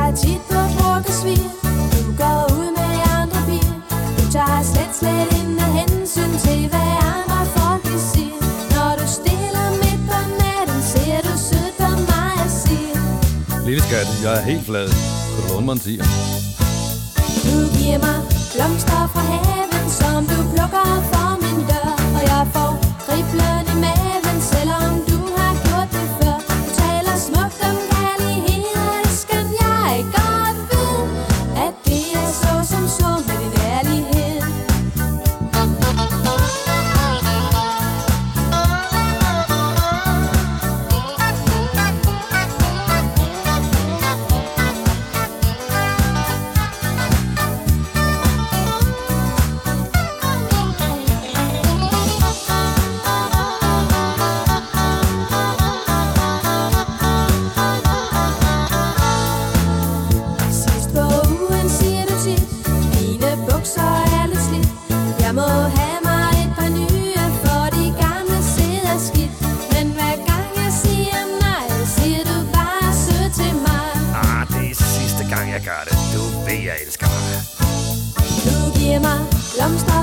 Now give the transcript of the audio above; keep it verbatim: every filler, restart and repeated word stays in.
er tit på drukesvir. Du går ud med andre piger. Du tager slet, slet ikke hensyn til, hvad andre folk de siger. Når du stiller midt på natten, ser du sødt på mig og siger: Lille skat, jeg er helt flad. Kan du låne mig en tier? Du giver mig blomster fra haven, som du plukker for min dør. Og jeg får kriblen i maven, selvom du har gjort det før. Du taler smukt om kærlighed, og det skal jeg godt vide, at det er så som så med din ærlighed. Sidst på ugen siger du tit: mine bukser er lidt slidt. Jeg må have mig et par nye, for de gamle sidder skidt. Men hver gang jeg siger nej, siger du bare sødt til mig. Ah, det er sidste gang jeg gør det. Du ved, jeg elsker dig. Du giver mig blomster